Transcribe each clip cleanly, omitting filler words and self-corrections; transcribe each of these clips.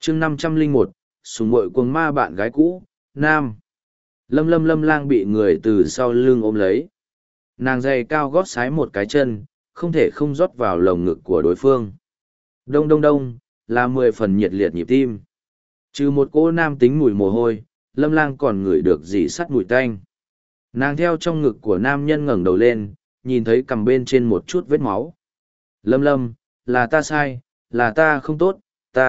chương 501, sùng bội cuồng ma bạn gái cũ, nam. Lâm Lang bị người từ sau lưng ôm lấy. Nàng giày cao gót sái một cái chân, không thể không rót vào lồng ngực của đối phương. Đông đông đông, là 10 phần nhiệt liệt nhịp tim. Trừ một cô nam tính mùi mồ hôi, Lâm Lang còn ngửi được dì sắt mùi tanh. Nàng theo trong ngực của nam nhân ngẩng đầu lên, nhìn thấy cằm bên trên một chút vết máu. Lâm, là ta sai, là ta không tốt,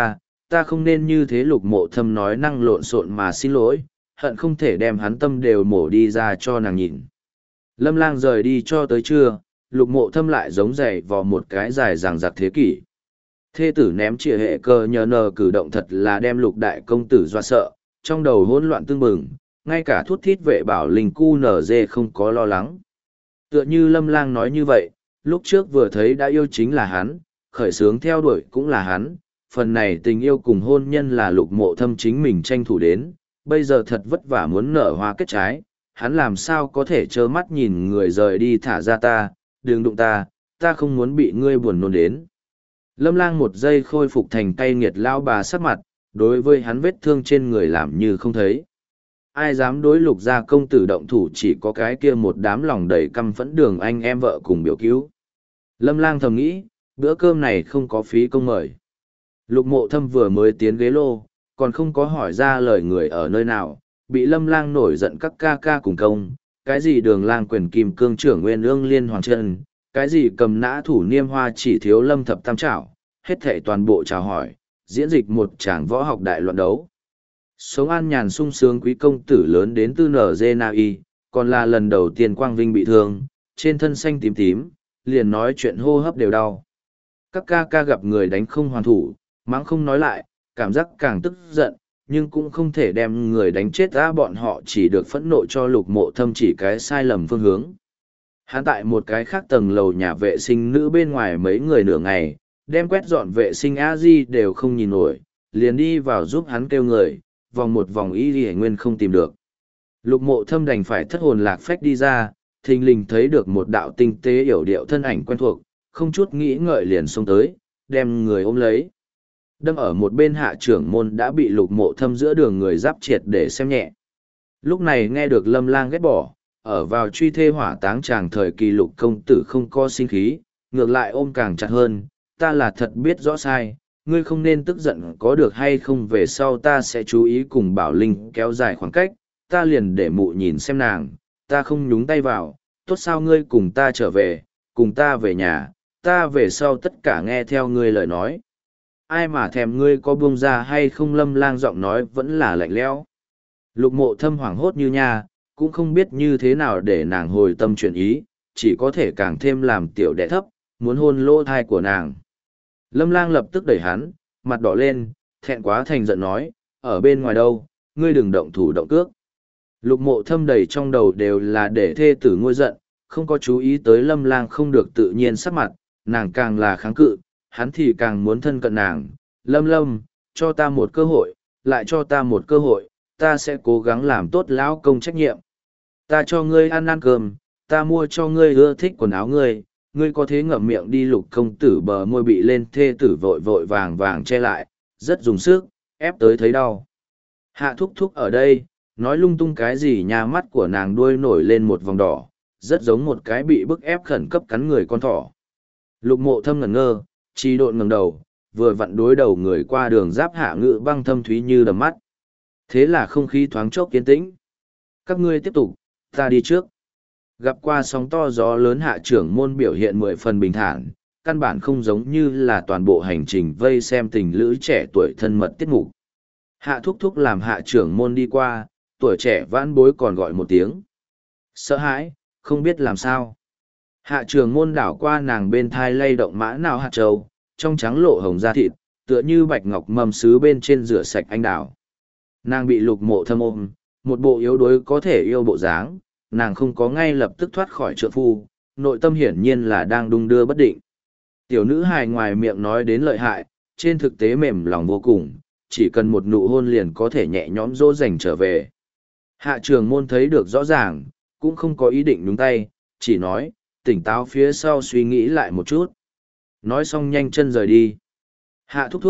ta không nên như thế. Lục Mộ Thâm nói năng lộn xộn mà xin lỗi, hận không thể đem hắn tâm đều mổ đi ra cho nàng nhìn. Lâm Lang rời đi cho tới trưa, Lục Mộ Thâm lại giống giày vò một cái dài dằng dặc thế kỷ. Thê tử ném chìa hệ cơ nhờ nờ cử động thật là đem Lục đại công tử dọa sợ, trong đầu hỗn loạn tương bừng, ngay cả thút thít vệ bảo linh cu nở dê không có lo lắng. Tựa như Lâm Lang nói như vậy, lúc trước vừa thấy đã yêu chính là hắn, khởi sướng theo đuổi cũng là hắn, phần này tình yêu cùng hôn nhân là Lục Mộ Thâm chính mình tranh thủ đến, bây giờ thật vất vả muốn nở hoa kết trái, hắn làm sao có thể trơ mắt nhìn người rời đi. Thả ra ta, đừng đụng ta không muốn bị ngươi buồn nôn đến. Lâm Lang một giây khôi phục thành cay nghiệt lao bà sắc mặt, đối với hắn vết thương trên người làm như không thấy. Ai dám đối Lục gia công tử động thủ, chỉ có cái kia một đám lòng đầy căm phẫn đường anh em vợ cùng biểu cứu. Lâm Lang thầm nghĩ, bữa cơm này không có phí công mời. Lục Mộ Thâm vừa mới tiến ghế lô, còn không có hỏi ra lời người ở nơi nào, bị Lâm Lang nổi giận các ca ca cùng công, cái gì Đường Lang quyền kim cương trưởng nguyên ương liên hoàng chân, cái gì cầm nã thủ niêm hoa chỉ thiếu Lâm thập tam trảo, hết thảy toàn bộ chào hỏi, diễn dịch một tràng võ học đại loạn đấu. Sống an nhàn sung sướng quý công tử lớn đến từ NGNAI, còn là lần đầu tiên quang vinh bị thương, trên thân xanh tím tím, liền nói chuyện hô hấp đều đau. Các ca ca gặp người đánh không hoàn thủ, mắng không nói lại, cảm giác càng tức giận, nhưng cũng không thể đem người đánh chết ra. Bọn họ chỉ được phẫn nộ cho Lục Mộ Thâm chỉ cái sai lầm phương hướng. Hắn tại một cái khác tầng lầu nhà vệ sinh nữ bên ngoài mấy người nửa ngày, đem quét dọn vệ sinh A-di đều không nhìn nổi, liền đi vào giúp hắn kêu người, vòng một vòng y y nguyên không tìm được. Lục Mộ Thâm đành phải thất hồn lạc phách đi ra, thình lình thấy được một đạo tinh tế yểu điệu thân ảnh quen thuộc, không chút nghĩ ngợi liền xông tới, đem người ôm lấy. Đâm ở một bên Hạ trưởng môn đã bị Lục Mộ Thâm giữa đường người giáp triệt để xem nhẹ. Lúc này nghe được Lâm Lang ghét bỏ, ở vào truy thê hỏa táng chàng thời kỳ Lục công tử không có sinh khí, ngược lại ôm càng chặt hơn. Ta là thật biết rõ sai, ngươi không nên tức giận, có được hay không về sau ta sẽ chú ý cùng Bảo Linh kéo dài khoảng cách, ta liền để mụ nhìn xem nàng, ta không nhúng tay vào, tốt sao ngươi cùng ta trở về, cùng ta về nhà, ta về sau tất cả nghe theo ngươi lời nói. Ai mà thèm ngươi có buông ra hay không. Lâm Lang giọng nói vẫn là lạnh lẽo. Lục Mộ Thâm hoảng hốt như nha, cũng không biết như thế nào để nàng hồi tâm chuyển ý, chỉ có thể càng thêm làm tiểu đệ thấp, muốn hôn lỗ thai của nàng. Lâm Lang lập tức đẩy hắn, mặt đỏ lên, thẹn quá thành giận nói, ở bên ngoài đâu, ngươi đừng động thủ động cước. Lục Mộ Thâm đầy trong đầu đều là để thê tử ngôi giận, không có chú ý tới Lâm Lang không được tự nhiên sắc mặt, nàng càng là kháng cự, hắn thì càng muốn thân cận nàng. Lâm, cho ta một cơ hội, lại cho ta một cơ hội, ta sẽ cố gắng làm tốt lão công trách nhiệm. Ta cho ngươi ăn cơm, ta mua cho ngươi ưa thích quần áo ngươi có thế ngậm miệng đi. Lục công tử bờ môi bị lên thê tử vội vàng che lại, rất dùng sức, ép tới thấy đau. Hạ thúc thúc ở đây, nói lung tung cái gì, nhà mắt của nàng đuôi nổi lên một vòng đỏ, rất giống một cái bị bức ép khẩn cấp cắn người con thỏ. Lục Mộ Thâm ngẩn ngơ, chi độn ngẩng đầu, vừa vặn đối đầu người qua đường giáp Hạ Ngự Băng thâm thúy như đầm mắt. Thế là không khí thoáng chốc yên tĩnh. Các ngươi tiếp tục, ta đi trước. Gặp qua sóng to gió lớn, Hạ trưởng môn biểu hiện 10 phần bình thản, căn bản không giống như là toàn bộ hành trình vây xem tình lữ trẻ tuổi thân mật tiết mục. Hạ thúc thúc làm Hạ trưởng môn đi qua, tuổi trẻ vãn bối còn gọi một tiếng. Sợ hãi, không biết làm sao. Hạ trưởng môn đảo qua nàng bên thai lay động mã nào hạt trâu, trong trắng lộ hồng da thịt, tựa như bạch ngọc mầm sứ bên trên rửa sạch anh đào. Nàng bị Lục Mộ Thâm ôm, một bộ yếu đuối có thể yêu bộ dáng, nàng không có ngay lập tức thoát khỏi trượng phu, nội tâm hiển nhiên là đang đung đưa bất định. Tiểu nữ hài ngoài miệng nói đến lợi hại, trên thực tế mềm lòng vô cùng, chỉ cần một nụ hôn liền có thể nhẹ nhõm dỗ dành trở về. Hạ trường môn thấy được rõ ràng, cũng không có ý định nhúng tay, chỉ nói, tỉnh táo phía sau suy nghĩ lại một chút. Nói xong nhanh chân rời đi. Hạ thúc thúc,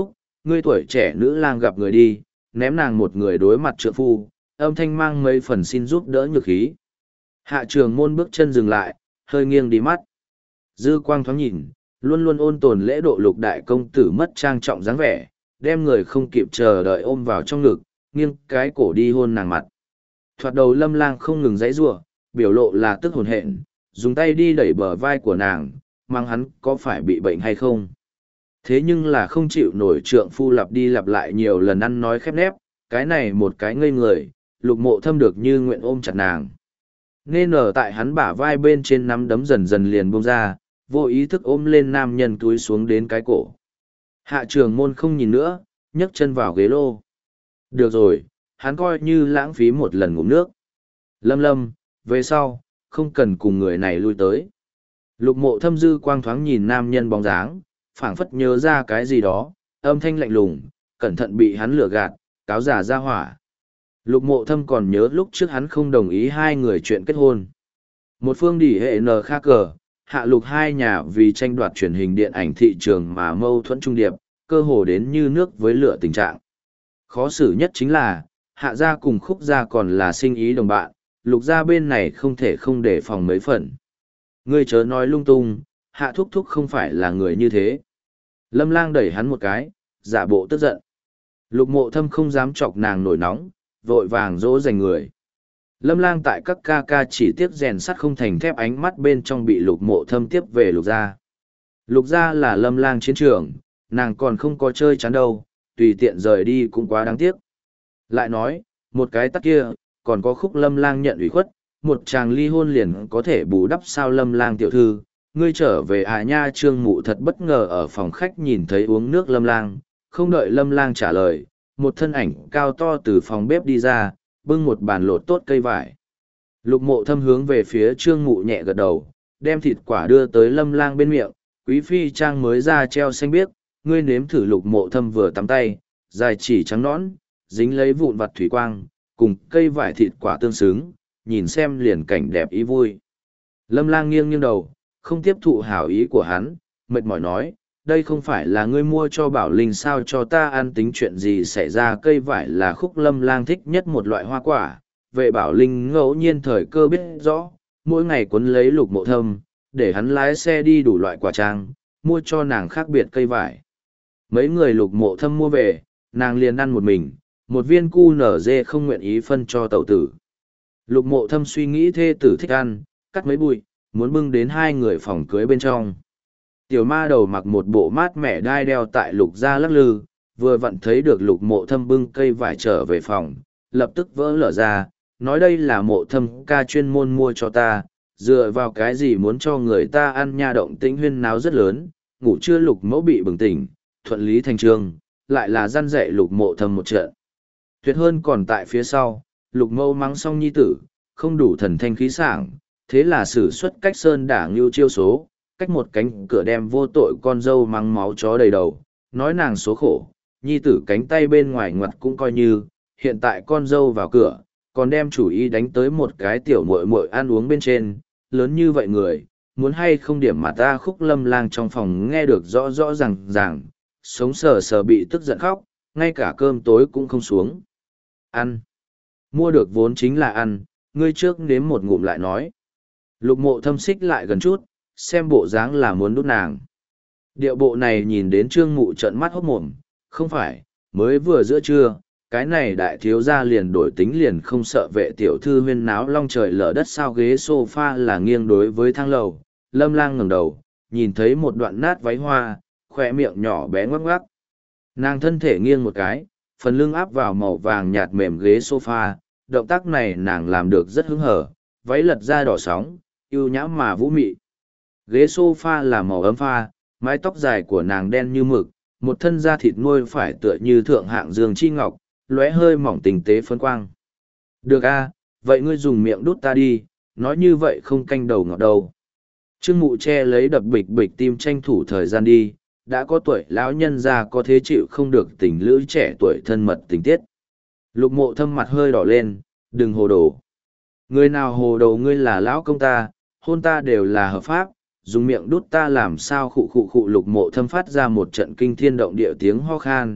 ngươi tuổi trẻ nữ lang gặp người đi, ném nàng một người đối mặt trượng phu, âm thanh mang mấy phần xin giúp đỡ nhược khí. Hạ trường môn bước chân dừng lại, hơi nghiêng đi mắt. Dư quang thoáng nhìn, luôn luôn ôn tồn lễ độ Lục đại công tử mất trang trọng dáng vẻ, đem người không kịp chờ đợi ôm vào trong ngực, nghiêng cái cổ đi hôn nàng mặt. Thoạt đầu Lâm Lang không ngừng giãy giụa, biểu lộ là tức hồn hện, dùng tay đi đẩy bờ vai của nàng, mang hắn có phải bị bệnh hay không. Thế nhưng là không chịu nổi trượng phu lặp đi lặp lại nhiều lần ăn nói khép nép, cái này một cái ngây người, Lục Mộ Thâm được như nguyện ôm chặt nàng. Nên ở tại hắn bả vai bên trên nắm đấm dần dần liền buông ra, vô ý thức ôm lên nam nhân túi xuống đến cái cổ. Hạ trường môn không nhìn nữa, nhấc chân vào ghế lô. Được rồi, hắn coi như lãng phí một lần ngụm nước. Lâm Lâm, về sau, không cần cùng người này lui tới. Lục Mộ Thâm dư quang thoáng nhìn nam nhân bóng dáng, phảng phất nhớ ra cái gì đó, âm thanh lạnh lùng, cẩn thận bị hắn lừa gạt, cáo giả ra hỏa. Lục Mộ Thâm còn nhớ lúc trước hắn không đồng ý hai người chuyện kết hôn. Một phương đỉ hệ N khác cờ, hạ lục hai nhà vì tranh đoạt truyền hình điện ảnh thị trường mà mâu thuẫn trung điệp, cơ hồ đến như nước với lửa tình trạng. Khó xử nhất chính là, hạ gia cùng khúc gia còn là sinh ý đồng bạn, lục gia bên này không thể không đề phòng mấy phần. Ngươi chớ nói lung tung, hạ thúc thúc không phải là người như thế. Lâm Lang đẩy hắn một cái, giả bộ tức giận. Lục Mộ Thâm không dám chọc nàng nổi nóng, vội vàng dỗ dành người. Lâm Lang tại các ca ca chỉ tiếc rèn sắt không thành thép ánh mắt bên trong bị Lục Mộ Thâm tiếp về Lục gia. Lục gia là Lâm Lang chiến trường, nàng còn không có chơi chán đâu, tùy tiện rời đi cũng quá đáng tiếc. Lại nói, một cái tắc kia, còn có khúc Lâm Lang nhận ủy khuất, một chàng ly hôn liền có thể bù đắp sao Lâm Lang tiểu thư. Ngươi trở về à nha. Trương Mụ thật bất ngờ ở phòng khách nhìn thấy uống nước Lâm Lang, không đợi Lâm Lang trả lời, một thân ảnh cao to từ phòng bếp đi ra, bưng một bàn lột tốt cây vải. Lục Mộ Thâm hướng về phía Trương Mụ nhẹ gật đầu, đem thịt quả đưa tới Lâm Lang bên miệng, quý phi trang mới ra treo xanh biếc, ngươi nếm thử. Lục Mộ Thâm vừa tắm tay, dài chỉ trắng nõn, dính lấy vụn vặt thủy quang, cùng cây vải thịt quả tương xứng, nhìn xem liền cảnh đẹp ý vui. Lâm Lang nghiêng nghiêng đầu, không tiếp thụ hảo ý của hắn, mệt mỏi nói, đây không phải là ngươi mua cho Bảo Linh sao, cho ta ăn, tính chuyện gì xảy ra. Cây vải là khúc Lâm Lang thích nhất một loại hoa quả, vệ Bảo Linh ngẫu nhiên thời cơ biết rõ, mỗi ngày quấn lấy Lục Mộ Thâm, để hắn lái xe đi đủ loại quả trang, mua cho nàng khác biệt cây vải. Mấy người Lục Mộ Thâm mua về, nàng liền ăn một mình, một viên cu nở dê không nguyện ý phân cho tẩu tử. Lục Mộ Thâm suy nghĩ thê tử thích ăn, cắt mấy bụi, muốn bưng đến hai người phòng cưới bên trong. Tiểu ma đầu mặc một bộ mát mẻ đai đeo tại Lục gia lắc lư, vừa vặn thấy được Lục Mộ Thâm bưng cây vải trở về phòng, lập tức vỡ lở ra, nói đây là Mộ Thâm ca chuyên môn mua cho ta, dựa vào cái gì muốn cho người ta ăn nha. Động tĩnh huyên náo rất lớn, ngủ trưa Lục mẫu bị bừng tỉnh, thuận lý thành trương, lại là răn dạy Lục Mộ Thâm một trận. Tuyệt hơn còn tại phía sau, Lục mẫu mắng xong nhi tử, không đủ thần thanh khí sảng, thế là sử xuất cách sơn đả ngưu chiêu số, cách một cánh cửa đem vô tội con dâu mắng máu chó đầy đầu, nói nàng số khổ, nhi tử cánh tay bên ngoài ngoặt cũng coi như, hiện tại con dâu vào cửa, còn đem chủ ý đánh tới một cái tiểu muội muội ăn uống bên trên, lớn như vậy người, muốn hay không điểm mà ta. Khúc Lâm Lang trong phòng nghe được rõ rõ ràng, sống sờ sờ bị tức giận khóc, ngay cả cơm tối cũng không xuống. Ăn. Mua được vốn chính là ăn, ngươi trước nếm một ngụm lại nói. Lục Mộ Thâm xích lại gần chút, xem bộ dáng là muốn đút nàng. Điệu bộ này nhìn đến Trương Mụ trợn mắt hốt mồm, không phải, mới vừa giữa trưa, cái này đại thiếu gia liền đổi tính, liền không sợ vệ tiểu thư huyên náo long trời lở đất sao. Ghế sofa là nghiêng đối với thang lầu, Lâm Lang ngẩng đầu, nhìn thấy một đoạn nát váy hoa, khoe miệng nhỏ bé ngoắc ngoắc. Nàng thân thể nghiêng một cái, phần lưng áp vào màu vàng nhạt mềm ghế sofa, động tác này nàng làm được rất hứng hở, váy lật ra đỏ sóng, yêu nhã mà vũ mị. Ghế sofa là màu ấm pha, mái tóc dài của nàng đen như mực, một thân da thịt nuôi phải tựa như thượng hạng dương chi ngọc, lóe hơi mỏng tinh tế phấn quang. Được a, vậy ngươi dùng miệng đút ta đi, nói như vậy không canh đầu ngọt đầu. Trương Mụ che lấy đập bịch bịch tim tranh thủ thời gian đi, đã có tuổi lão nhân già có thế chịu không được tình lữ trẻ tuổi thân mật tình tiết. Lục Mộ Thâm mặt hơi đỏ lên, đừng hồ đồ. Người nào hồ đồ, ngươi là lão công ta, hôn ta đều là hợp pháp, dùng miệng đút ta làm sao. Khụ khụ khụ. Lục Mộ Thâm phát ra một trận kinh thiên động địa tiếng ho khan,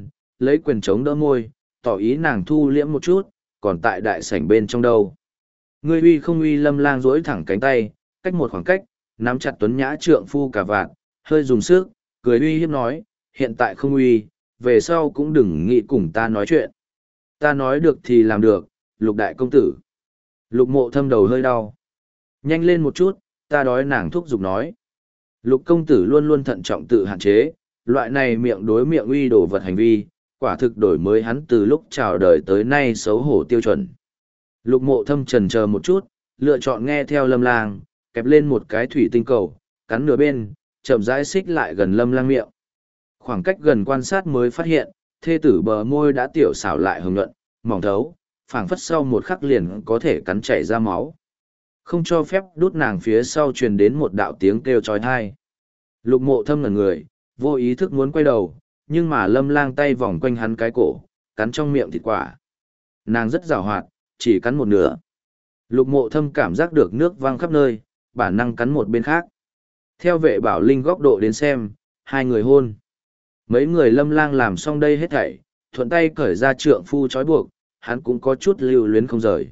lấy quyền chống đỡ môi, tỏ ý nàng thu liễm một chút, còn tại đại sảnh bên trong đâu. Ngươi uy không uy? Lâm Lang duỗi thẳng cánh tay, cách một khoảng cách, nắm chặt tuấn nhã trượng phu cà vạt, hơi dùng sức, cười uy hiếp nói, hiện tại không uy, về sau cũng đừng nghĩ cùng ta nói chuyện. Ta nói được thì làm được, Lục đại công tử. Lục Mộ Thâm đầu hơi đau. Nhanh lên một chút, ta đói, nàng thúc giục nói. Lục công tử luôn luôn thận trọng tự hạn chế, loại này miệng đối miệng uy đổ vật hành vi, quả thực đổi mới hắn từ lúc chào đời tới nay xấu hổ tiêu chuẩn. Lục Mộ Thâm chần chờ một chút, lựa chọn nghe theo Lâm Lang, kẹp lên một cái thủy tinh cầu, cắn nửa bên, chậm rãi xích lại gần Lâm Lang miệng. Khoảng cách gần quan sát mới phát hiện, thê tử bờ môi đã tiểu xảo lại hồng nhuận, mỏng thấu, phảng phất sau một khắc liền có thể cắn chảy ra máu. Không cho phép đút nàng phía sau truyền đến một đạo tiếng kêu trói thai. Lục Mộ Thâm ngẩn người, vô ý thức muốn quay đầu, nhưng mà Lâm Lang tay vòng quanh hắn cái cổ, cắn trong miệng thịt quả. Nàng rất giàu hoạt, chỉ cắn một nửa. Lục Mộ Thâm cảm giác được nước văng khắp nơi, bản năng cắn một bên khác. Theo Vệ Bảo Linh góc độ đến xem, hai người hôn. Mấy người Lâm Lang làm xong đây hết thảy, thuận tay cởi ra trượng phu trói buộc, hắn cũng có chút lưu luyến không rời.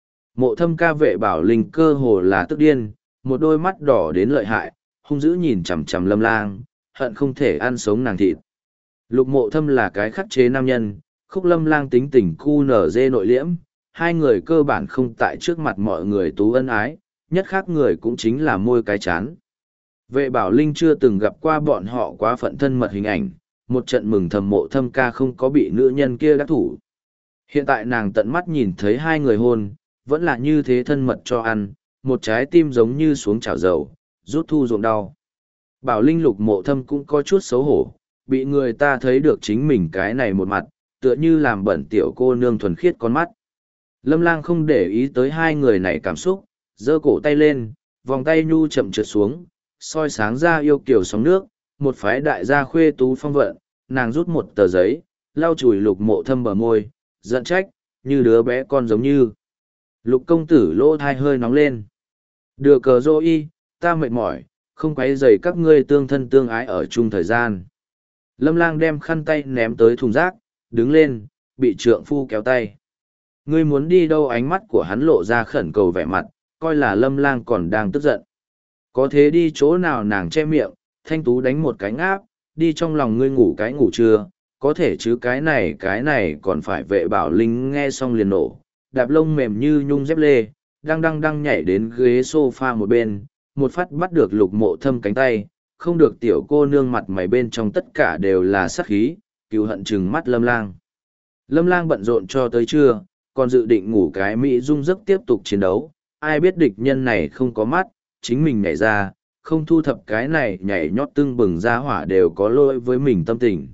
Mộ Thâm ca Vệ Bảo Linh cơ hồ là tức điên, một đôi mắt đỏ đến lợi hại, hung dữ nhìn chằm chằm Lâm Lang, hận không thể ăn sống nàng thịt. Lục Mộ Thâm là cái khắc chế nam nhân, Khúc Lâm Lang tính tình cu nở dê nội liễm, hai người cơ bản không tại trước mặt mọi người tú ân ái, nhất khác người cũng chính là môi cái chán. Vệ Bảo Linh chưa từng gặp qua bọn họ quá phận thân mật hình ảnh, một trận mừng thầm Mộ Thâm ca không có bị nữ nhân kia đắc thủ. Hiện tại nàng tận mắt nhìn thấy hai người hôn, vẫn là như thế thân mật cho ăn, một trái tim giống như xuống chảo dầu, rút thu ruộng đau. Bảo Linh Lục Mộ Thâm cũng có chút xấu hổ, bị người ta thấy được chính mình cái này một mặt, tựa như làm bẩn tiểu cô nương thuần khiết con mắt. Lâm Lang không để ý tới hai người này cảm xúc, giơ cổ tay lên, vòng tay nhu chậm trượt xuống, soi sáng ra yêu kiều sóng nước, một phái đại gia khuê tú phong vận, nàng rút một tờ giấy, lau chùi Lục Mộ Thâm bờ môi, giận trách, như đứa bé con giống như. Lục công tử lỗ thai hơi nóng lên. Đưa cờ dô y, ta mệt mỏi, không quấy rầy các ngươi tương thân tương ái ở chung thời gian. Lâm Lang đem khăn tay ném tới thùng rác, đứng lên, bị trượng phu kéo tay. Ngươi muốn đi đâu? Ánh mắt của hắn lộ ra khẩn cầu vẻ mặt, coi là Lâm Lang còn đang tức giận. Có thế đi chỗ nào? Nàng che miệng, thanh tú đánh một cái ngáp, đi trong lòng ngươi ngủ cái ngủ trưa, có thể chứ cái này còn phải. Vệ Bảo Linh nghe xong liền nổ, đạp lông mềm như nhung dép lê, đang nhảy đến ghế sofa một bên, một phát bắt được Lục Mộ Thâm cánh tay, không được tiểu cô nương mặt mày bên trong tất cả đều là sát khí, cừu hận trừng mắt Lâm Lang. Lâm Lang bận rộn cho tới trưa, còn dự định ngủ cái mỹ dung giấc tiếp tục chiến đấu, ai biết địch nhân này không có mắt, chính mình nhảy ra, không thu thập cái này nhảy nhót tưng bừng ra hỏa đều có lỗi với mình tâm tình.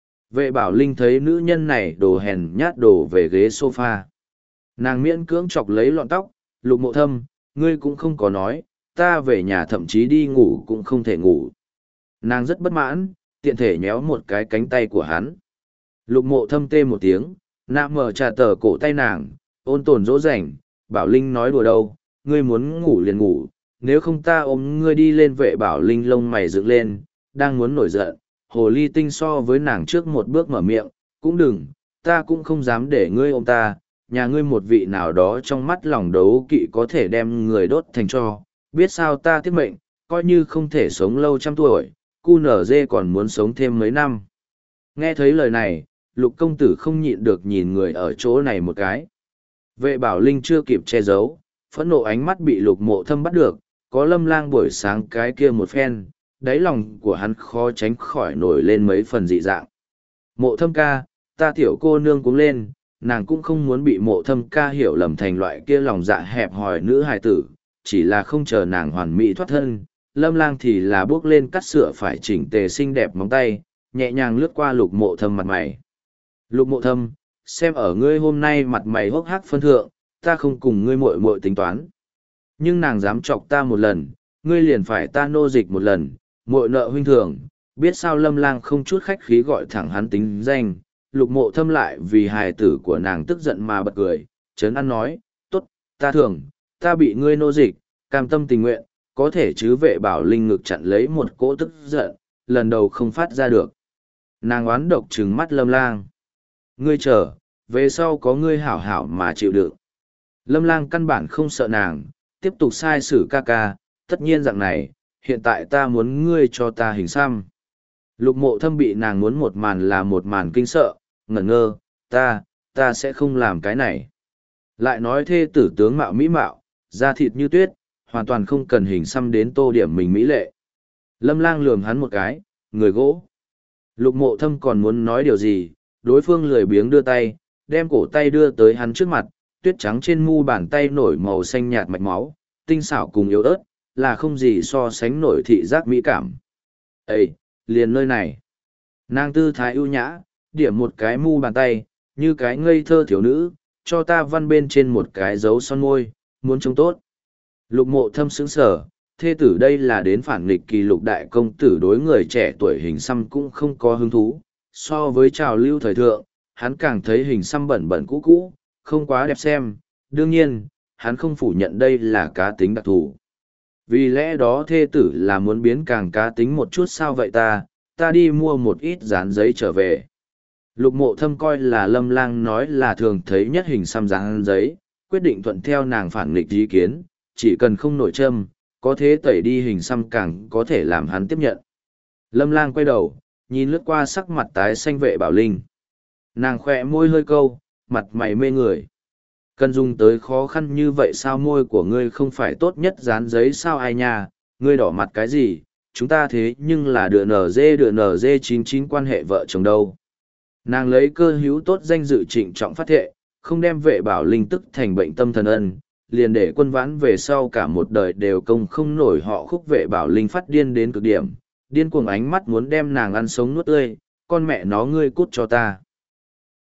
Vệ Bảo Linh thấy nữ nhân này đồ hèn nhát đổ về ghế sofa. Nàng miễn cưỡng chọc lấy lọn tóc, Lục Mộ Thâm, ngươi cũng không có nói, ta về nhà thậm chí đi ngủ cũng không thể ngủ. Nàng rất bất mãn, tiện thể nhéo một cái cánh tay của hắn. Lục Mộ Thâm tê một tiếng, nạm mở trà tờ cổ tay nàng, ôn tồn dỗ dành, Bảo Linh nói đùa đâu, ngươi muốn ngủ liền ngủ, nếu không ta ôm ngươi đi lên. Vệ Bảo Linh lông mày dựng lên, đang muốn nổi giận, hồ ly tinh so với nàng trước một bước mở miệng, cũng đừng, ta cũng không dám để ngươi ôm ta, nhà ngươi một vị nào đó trong mắt lòng đấu kỵ có thể đem người đốt thành tro, biết sao ta tiếc mệnh, coi như không thể sống lâu trăm tuổi, cu nở dê còn muốn sống thêm mấy năm. Nghe thấy lời này, Lục công tử không nhịn được nhìn người ở chỗ này một cái. Vệ Bảo Linh chưa kịp che giấu, phẫn nộ ánh mắt bị Lục Mộ Thâm bắt được, có Lâm Lang buổi sáng cái kia một phen, đáy lòng của hắn khó tránh khỏi nổi lên mấy phần dị dạng. Mộ Thâm ca, ta tiểu cô nương cũng lên, nàng cũng không muốn bị Mộ Thâm ca hiểu lầm thành loại kia lòng dạ hẹp hòi nữ hài tử, chỉ là không chờ nàng hoàn mỹ thoát thân. Lâm Lang thì là bước lên cắt sửa phải chỉnh tề xinh đẹp móng tay, nhẹ nhàng lướt qua Lục Mộ Thâm mặt mày. Lục Mộ Thâm, xem ở ngươi hôm nay mặt mày hốc hác phân thượng, ta không cùng ngươi muội muội tính toán. Nhưng nàng dám chọc ta một lần, ngươi liền phải ta nô dịch một lần, muội nợ huynh thường. Biết sao? Lâm Lang không chút khách khí gọi thẳng hắn tính danh. Lục Mộ Thâm lại vì hài tử của nàng tức giận mà bật cười, trấn an nói, tốt, ta thường, ta bị ngươi nô dịch, cam tâm tình nguyện, có thể chứ? Vệ Bảo Linh ngực chặn lấy một cỗ tức giận, lần đầu không phát ra được. Nàng oán độc trừng mắt Lâm Lang. Ngươi chờ, về sau có ngươi hảo hảo mà chịu đựng. Lâm Lang căn bản không sợ nàng, tiếp tục sai xử ca ca, tất nhiên dạng này, hiện tại ta muốn ngươi cho ta hình xăm. Lục Mộ Thâm bị nàng muốn một màn là một màn kinh sợ, ngẩn ngơ, ta sẽ không làm cái này. Lại nói thê tử tướng mạo mỹ mạo, da thịt như tuyết, hoàn toàn không cần hình xăm đến tô điểm mình mỹ lệ. Lâm Lang lườm hắn một cái, người gỗ. Lục Mộ Thâm còn muốn nói điều gì, đối phương lười biếng đưa tay, đem cổ tay đưa tới hắn trước mặt, tuyết trắng trên mu bàn tay nổi màu xanh nhạt mạch máu, tinh xảo cùng yếu ớt, là không gì so sánh nổi thị giác mỹ cảm. Ê, liền nơi này. Nàng tư thái ưu nhã, điểm một cái mu bàn tay, như cái ngây thơ thiếu nữ, cho ta văn bên trên một cái dấu son môi, muốn trông tốt. Lục Mộ Thâm sững sờ, thê tử đây là đến phản nghịch kỳ lục đại công tử đối người trẻ tuổi hình xăm cũng không có hứng thú. So với trào lưu thời thượng, hắn càng thấy hình xăm bẩn bẩn cũ cũ, không quá đẹp xem. Đương nhiên, hắn không phủ nhận đây là cá tính đặc thù. Vì lẽ đó thê tử là muốn biến càng cá tính một chút sao vậy ta đi mua một ít dán giấy trở về. Lục Mộ Thâm coi là Lâm Lang nói là thường thấy nhất hình xăm dán giấy, quyết định thuận theo nàng phản nghịch ý kiến, chỉ cần không nổi châm, có thế tẩy đi hình xăm càng có thể làm hắn tiếp nhận. Lâm Lang quay đầu, nhìn lướt qua sắc mặt tái xanh Vệ Bảo Linh. Nàng khỏe môi hơi câu, mặt mày mê người. Cần dùng tới khó khăn như vậy sao, môi của ngươi không phải tốt nhất dán giấy sao ai nha, ngươi đỏ mặt cái gì, chúng ta thế nhưng là đựa NG99 quan hệ vợ chồng đâu. Nàng lấy cơ hữu tốt danh dự trịnh trọng phát thệ, không đem Vệ Bảo Linh tức thành bệnh tâm thần ân, liền để Quân Vãn về sau cả một đời đều công không nổi họ khúc. Vệ Bảo Linh phát điên đến cực điểm, điên cuồng ánh mắt muốn đem nàng ăn sống nuốt tươi, con mẹ nó ngươi cút cho ta.